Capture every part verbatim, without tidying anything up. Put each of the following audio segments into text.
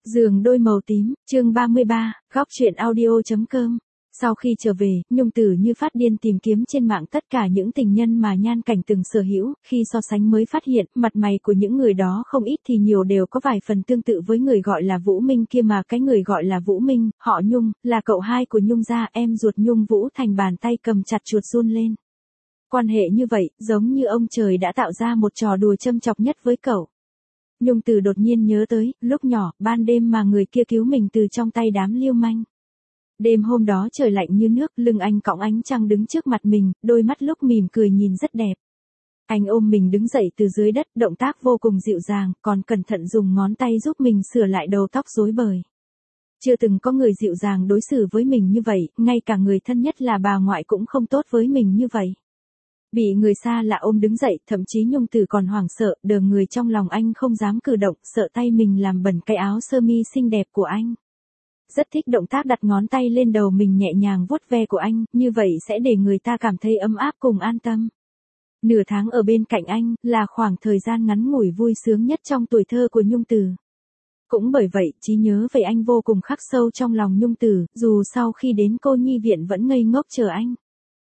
Giường đôi màu tím, chương ba mươi ba, góc truyện audio.com. Sau khi trở về, Nhung Tử như phát điên tìm kiếm trên mạng tất cả những tình nhân mà Nhan Cảnh từng sở hữu, khi so sánh mới phát hiện, mặt mày của những người đó không ít thì nhiều đều có vài phần tương tự với người gọi là Vũ Minh kia mà cái người gọi là Vũ Minh, họ Nhung, là cậu hai của Nhung gia, em ruột Nhung Vũ Thành bàn tay cầm chặt chuột run lên. Quan hệ như vậy, giống như ông trời đã tạo ra một trò đùa châm chọc nhất với cậu. Nhung Tử đột nhiên nhớ tới, lúc nhỏ, ban đêm mà người kia cứu mình từ trong tay đám lưu manh. Đêm hôm đó trời lạnh như nước, lưng anh cõng ánh trăng đứng trước mặt mình, đôi mắt lúc mỉm cười nhìn rất đẹp. Anh ôm mình đứng dậy từ dưới đất, động tác vô cùng dịu dàng, còn cẩn thận dùng ngón tay giúp mình sửa lại đầu tóc rối bời. Chưa từng có người dịu dàng đối xử với mình như vậy, ngay cả người thân nhất là bà ngoại cũng không tốt với mình như vậy. Bị người xa lạ ôm đứng dậy, thậm chí Nhung Tử còn hoảng sợ, đờ người trong lòng anh không dám cử động, sợ tay mình làm bẩn cái áo sơ mi xinh đẹp của anh. Rất thích động tác đặt ngón tay lên đầu mình nhẹ nhàng vuốt ve của anh, như vậy sẽ để người ta cảm thấy ấm áp cùng an tâm. Nửa tháng ở bên cạnh anh, là khoảng thời gian ngắn ngủi vui sướng nhất trong tuổi thơ của Nhung Tử. Cũng bởi vậy, trí nhớ về anh vô cùng khắc sâu trong lòng Nhung Tử, dù sau khi đến cô nhi viện vẫn ngây ngốc chờ anh.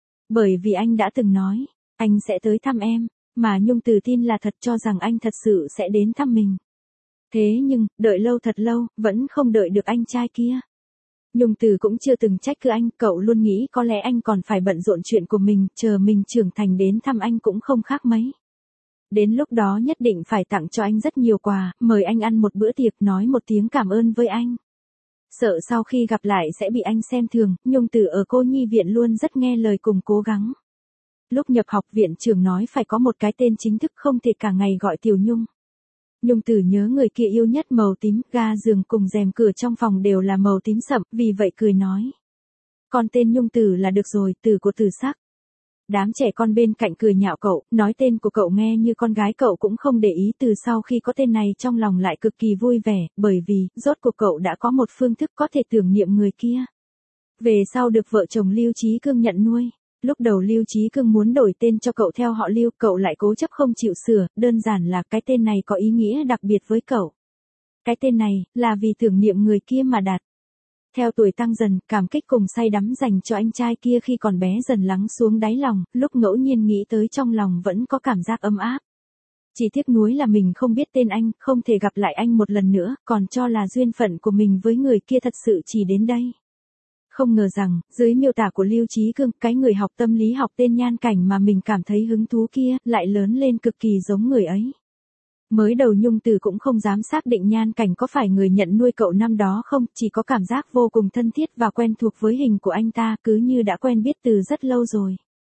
Bởi vì anh đã từng nói, anh sẽ tới thăm em, mà Nhung Tử tin là thật, cho rằng anh thật sự sẽ đến thăm mình. Thế nhưng, đợi lâu thật lâu, vẫn không đợi được anh trai kia. Nhung Tử cũng chưa từng trách cứ anh, cậu luôn nghĩ có lẽ anh còn phải bận rộn chuyện của mình, chờ mình trưởng thành đến thăm anh cũng không khác mấy. Đến lúc đó nhất định phải tặng cho anh rất nhiều quà, mời anh ăn một bữa tiệc, nói một tiếng cảm ơn với anh. Sợ sau khi gặp lại sẽ bị anh xem thường, Nhung Tử ở cô nhi viện luôn rất nghe lời cùng cố gắng. Lúc nhập học viện trưởng nói phải có một cái tên chính thức, không thể cả ngày gọi Tiểu Nhung. Nhung Tử nhớ người kia yêu nhất màu tím, ga giường cùng rèm cửa trong phòng đều là màu tím sậm, vì vậy cười nói. Con tên Nhung Tử là được rồi, Tử của Tử sắc. Đám trẻ con bên cạnh cười nhạo cậu, nói tên của cậu nghe như con gái, cậu cũng không để ý. Từ sau khi có tên này trong lòng lại cực kỳ vui vẻ, bởi vì, rốt cuộc cậu đã có một phương thức có thể tưởng niệm người kia. Về sau được vợ chồng Lưu Chí Cương nhận nuôi. Lúc đầu Lưu Chí Cương muốn đổi tên cho cậu theo họ Lưu, cậu lại cố chấp không chịu sửa, đơn giản là cái tên này có ý nghĩa đặc biệt với cậu. Cái tên này, là vì tưởng niệm người kia mà đặt. Theo tuổi tăng dần, cảm kích cùng say đắm dành cho anh trai kia khi còn bé dần lắng xuống đáy lòng, lúc ngẫu nhiên nghĩ tới trong lòng vẫn có cảm giác ấm áp. Chỉ tiếc nuối là mình không biết tên anh, không thể gặp lại anh một lần nữa, còn cho là duyên phận của mình với người kia thật sự chỉ đến đây. Không ngờ rằng, dưới miêu tả của Lưu Chí Cương, cái người học tâm lý học tên Nhan Cảnh mà mình cảm thấy hứng thú kia, lại lớn lên cực kỳ giống người ấy. Mới đầu Nhung Tử cũng không dám xác định Nhan Cảnh có phải người nhận nuôi cậu năm đó không, chỉ có cảm giác vô cùng thân thiết và quen thuộc với hình của anh ta, cứ như đã quen biết từ rất lâu rồi.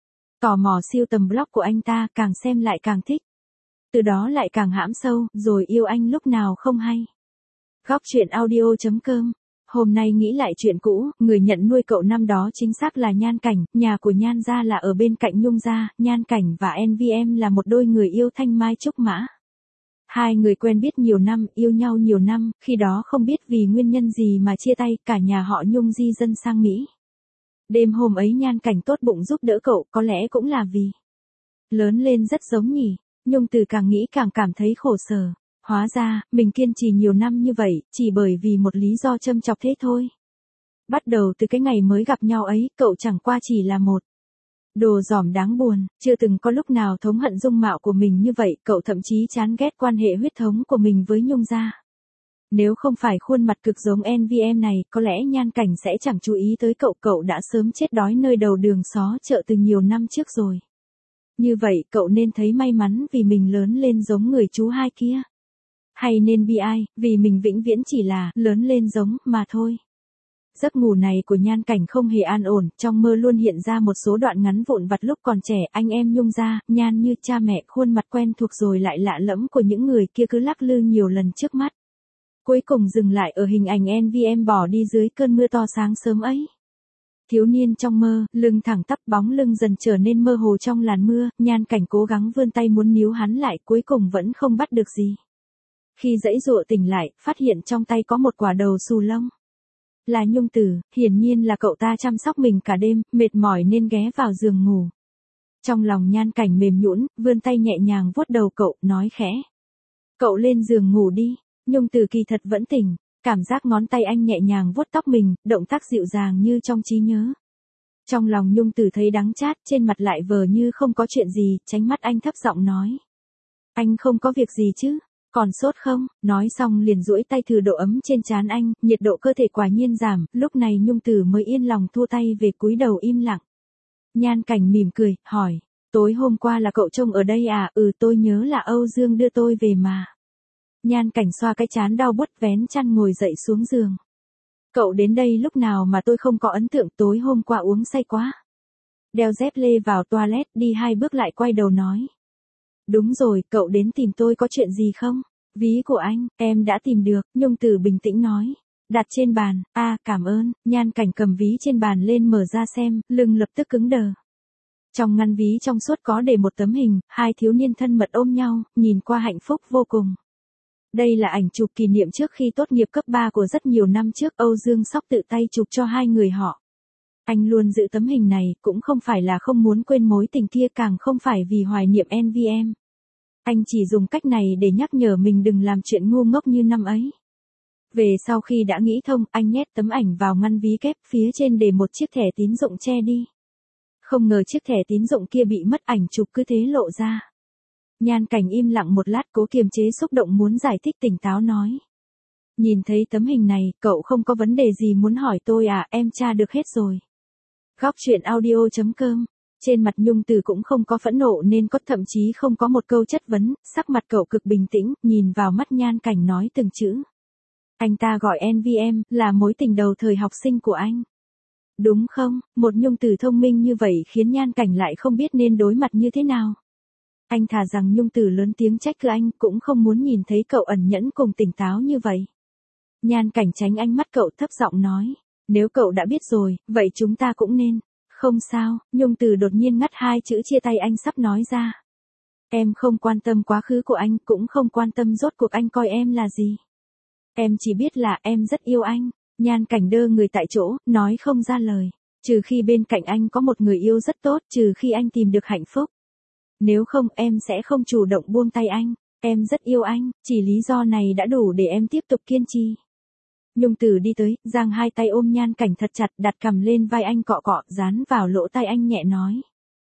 Tò mò siêu tầm blog của anh ta, càng xem lại càng thích. Từ đó lại càng hãm sâu, rồi yêu anh lúc nào không hay. Góc truyện audio.com. Hôm nay nghĩ lại chuyện cũ, người nhận nuôi cậu năm đó chính xác là Nhan Cảnh, nhà của Nhan gia là ở bên cạnh Nhung gia, Nhan Cảnh và en vê em là một đôi người yêu thanh mai trúc mã. Hai người quen biết nhiều năm, yêu nhau nhiều năm, khi đó không biết vì nguyên nhân gì mà chia tay, cả nhà họ Nhung di dân sang Mỹ. Đêm hôm ấy Nhan Cảnh tốt bụng giúp đỡ cậu, có lẽ cũng là vì lớn lên rất giống nhỉ. Nhung Tử càng nghĩ càng cảm thấy khổ sở. Hóa ra, mình kiên trì nhiều năm như vậy, chỉ bởi vì một lý do châm chọc thế thôi. Bắt đầu từ cái ngày mới gặp nhau ấy, cậu chẳng qua chỉ là một đồ dỏm đáng buồn, chưa từng có lúc nào thống hận dung mạo của mình như vậy, cậu thậm chí chán ghét quan hệ huyết thống của mình với Nhung gia. Nếu không phải khuôn mặt cực giống en vê em này, có lẽ Nhan Cảnh sẽ chẳng chú ý tới cậu, cậu đã sớm chết đói nơi đầu đường xó chợ từ nhiều năm trước rồi. Như vậy, cậu nên thấy may mắn vì mình lớn lên giống người chú hai kia. Hay nên bi ai, vì mình vĩnh viễn chỉ là lớn lên giống mà thôi. Giấc ngủ này của Nhan Cảnh không hề an ổn, trong mơ luôn hiện ra một số đoạn ngắn vụn vặt lúc còn trẻ, anh em Nhung gia, Nhan như cha mẹ, khuôn mặt quen thuộc rồi lại lạ lẫm của những người kia cứ lắc lư nhiều lần trước mắt. Cuối cùng dừng lại ở hình ảnh en vê em bỏ đi dưới cơn mưa to sáng sớm ấy. Thiếu niên trong mơ, lưng thẳng tắp, bóng lưng dần trở nên mơ hồ trong làn mưa, Nhan Cảnh cố gắng vươn tay muốn níu hắn lại, cuối cùng vẫn không bắt được gì. Khi giãy giụa tỉnh lại, phát hiện trong tay có một quả đầu xù lông. Là Nhung Tử, hiển nhiên là cậu ta chăm sóc mình cả đêm, mệt mỏi nên ghé vào giường ngủ. Trong lòng Nhan Cảnh mềm nhũn, vươn tay nhẹ nhàng vuốt đầu cậu, nói khẽ. Cậu lên giường ngủ đi, Nhung Tử kỳ thật vẫn tỉnh. Cảm giác ngón tay anh nhẹ nhàng vuốt tóc mình, động tác dịu dàng như trong trí nhớ. Trong lòng Nhung Tử thấy đắng chát, trên mặt lại vờ như không có chuyện gì, tránh mắt anh thấp giọng nói. Anh không có việc gì chứ? Còn sốt không? Nói xong liền duỗi tay thử độ ấm trên trán anh, nhiệt độ cơ thể quả nhiên giảm, lúc này Nhung Tử mới yên lòng thua tay về cúi đầu im lặng. Nhan Cảnh mỉm cười, hỏi, tối hôm qua là cậu trông ở đây à? Ừ, tôi nhớ là Âu Dương đưa tôi về mà. Nhan Cảnh xoa cái trán đau buốt vén chăn ngồi dậy xuống giường. Cậu đến đây lúc nào mà tôi không có ấn tượng, tối hôm qua uống say quá. Đeo dép lê vào toilet, đi hai bước lại quay đầu nói. Đúng rồi, cậu đến tìm tôi có chuyện gì không? Ví của anh, em đã tìm được, Nhung Tử bình tĩnh nói. Đặt trên bàn, a à, cảm ơn, Nhan Cảnh cầm ví trên bàn lên mở ra xem, lưng lập tức cứng đờ. Trong ngăn ví trong suốt có để một tấm hình, hai thiếu niên thân mật ôm nhau, nhìn qua hạnh phúc vô cùng. Đây là ảnh chụp kỷ niệm trước khi tốt nghiệp cấp ba của rất nhiều năm trước, Âu Dương Sóc tự tay chụp cho hai người họ. Anh luôn giữ tấm hình này, cũng không phải là không muốn quên mối tình kia, càng không phải vì hoài niệm en vê em. Anh chỉ dùng cách này để nhắc nhở mình đừng làm chuyện ngu ngốc như năm ấy. Về sau khi đã nghĩ thông, anh nhét tấm ảnh vào ngăn ví kép, phía trên để một chiếc thẻ tín dụng che đi. Không ngờ chiếc thẻ tín dụng kia bị mất, ảnh chụp cứ thế lộ ra. Nhan Cảnh im lặng một lát, cố kiềm chế xúc động muốn giải thích, tỉnh táo nói. Nhìn thấy tấm hình này, cậu không có vấn đề gì muốn hỏi tôi à? Em tra được hết rồi. Góc truyện audio chấm com. Trên mặt Nhung Tử cũng không có phẫn nộ nên có, thậm chí không có một câu chất vấn, sắc mặt cậu cực bình tĩnh, nhìn vào mắt Nhan Cảnh nói từng chữ. Anh ta gọi en vê em, là mối tình đầu thời học sinh của anh. Đúng không? Một Nhung Tử thông minh như vậy khiến Nhan Cảnh lại không biết nên đối mặt như thế nào. Anh thà rằng Nhung Tử lớn tiếng trách cứ anh, cũng không muốn nhìn thấy cậu ẩn nhẫn cùng tỉnh táo như vậy. Nhan Cảnh tránh ánh mắt cậu, thấp giọng nói. Nếu cậu đã biết rồi, vậy chúng ta cũng nên. Không sao, Nhung Tử đột nhiên ngắt hai chữ chia tay anh sắp nói ra. Em không quan tâm quá khứ của anh, cũng không quan tâm rốt cuộc anh coi em là gì. Em chỉ biết là em rất yêu anh. Nhan Cảnh đơ người tại chỗ, nói không ra lời. Trừ khi bên cạnh anh có một người yêu rất tốt, trừ khi anh tìm được hạnh phúc. Nếu không, em sẽ không chủ động buông tay anh. Em rất yêu anh, chỉ lý do này đã đủ để em tiếp tục kiên trì. Nhung Tử đi tới, giang hai tay ôm Nhan Cảnh thật chặt, đặt cằm lên vai anh cọ cọ, dán vào lỗ tai anh nhẹ nói.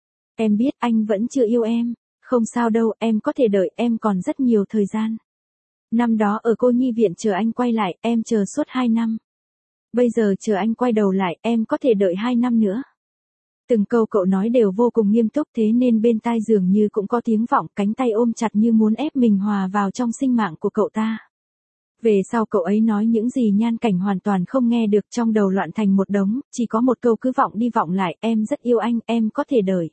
Em biết anh vẫn chưa yêu em. Không sao đâu, em có thể đợi, em còn rất nhiều thời gian. Năm đó ở cô nhi viện chờ anh quay lại, em chờ suốt hai năm. Bây giờ chờ anh quay đầu lại, em có thể đợi hai năm nữa. Từng câu cậu nói đều vô cùng nghiêm túc, thế nên bên tai dường như cũng có tiếng vọng, cánh tay ôm chặt như muốn ép mình hòa vào trong sinh mạng của cậu ta. Về sau cậu ấy nói những gì Nhan Cảnh hoàn toàn không nghe được, trong đầu loạn thành một đống, chỉ có một câu cứ vọng đi vọng lại, em rất yêu anh, em có thể đợi.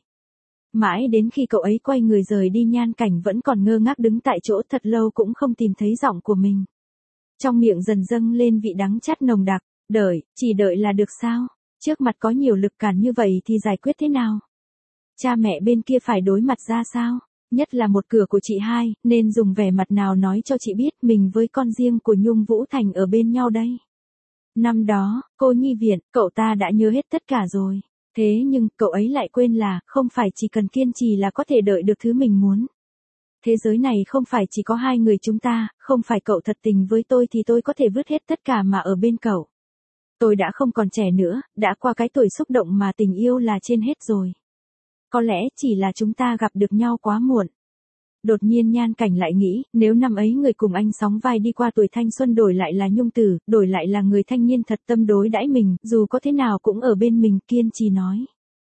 Mãi đến khi cậu ấy quay người rời đi, Nhan Cảnh vẫn còn ngơ ngác đứng tại chỗ thật lâu cũng không tìm thấy giọng của mình. Trong miệng dần dâng lên vị đắng chát nồng đặc, đợi, chỉ đợi là được sao? Trước mặt có nhiều lực cản như vậy thì giải quyết thế nào? Cha mẹ bên kia phải đối mặt ra sao? Nhất là một cửa của chị hai, nên dùng vẻ mặt nào nói cho chị biết mình với con riêng của Nhung Vũ Thành ở bên nhau đây? Năm đó, cô nhi viện, cậu ta đã nhớ hết tất cả rồi. Thế nhưng, cậu ấy lại quên là, không phải chỉ cần kiên trì là có thể đợi được thứ mình muốn. Thế giới này không phải chỉ có hai người chúng ta, không phải cậu thật tình với tôi thì tôi có thể vứt hết tất cả mà ở bên cậu. Tôi đã không còn trẻ nữa, đã qua cái tuổi xúc động mà tình yêu là trên hết rồi. Có lẽ chỉ là chúng ta gặp được nhau quá muộn. Đột nhiên Nhan Cảnh lại nghĩ, nếu năm ấy người cùng anh sóng vai đi qua tuổi thanh xuân đổi lại là Nhung Tử, đổi lại là người thanh niên thật tâm đối đãi mình, dù có thế nào cũng ở bên mình, kiên trì nói.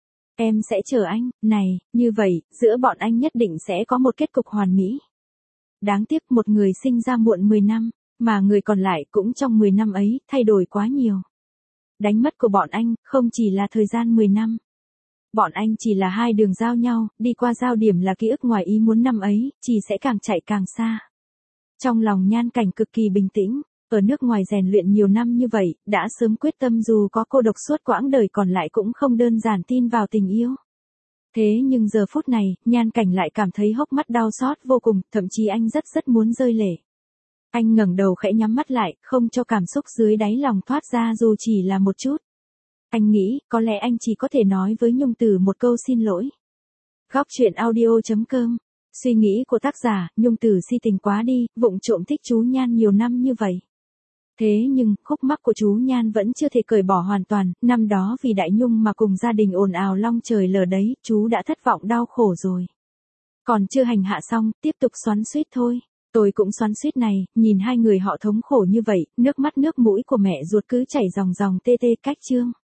Em sẽ chờ anh, này, như vậy, giữa bọn anh nhất định sẽ có một kết cục hoàn mỹ. Đáng tiếc một người sinh ra muộn mười năm, mà người còn lại cũng trong mười năm ấy, thay đổi quá nhiều. Đánh mất của bọn anh, không chỉ là thời gian mười năm. Bọn anh chỉ là hai đường giao nhau, đi qua giao điểm là ký ức ngoài ý muốn năm ấy, chỉ sẽ càng chạy càng xa. Trong lòng Nhan Cảnh cực kỳ bình tĩnh, ở nước ngoài rèn luyện nhiều năm như vậy, đã sớm quyết tâm dù có cô độc suốt quãng đời còn lại cũng không đơn giản tin vào tình yêu. Thế nhưng giờ phút này, Nhan Cảnh lại cảm thấy hốc mắt đau xót vô cùng, thậm chí anh rất rất muốn rơi lệ. Anh ngẩng đầu khẽ nhắm mắt lại, không cho cảm xúc dưới đáy lòng thoát ra dù chỉ là một chút. Anh nghĩ, có lẽ anh chỉ có thể nói với Nhung Tử một câu xin lỗi. Góc truyện audio chấm com. Suy nghĩ của tác giả, Nhung Tử si tình quá đi, vụng trộm thích chú Nhan nhiều năm như vậy. Thế nhưng, khúc mắc của chú Nhan vẫn chưa thể cởi bỏ hoàn toàn, năm đó vì Đại Nhung mà cùng gia đình ồn ào long trời lở đấy, chú đã thất vọng đau khổ rồi. Còn chưa hành hạ xong, tiếp tục xoắn xuýt thôi. Tôi cũng xoắn xuýt này, nhìn hai người họ thống khổ như vậy, nước mắt nước mũi của mẹ ruột cứ chảy ròng ròng tê tê cách chương.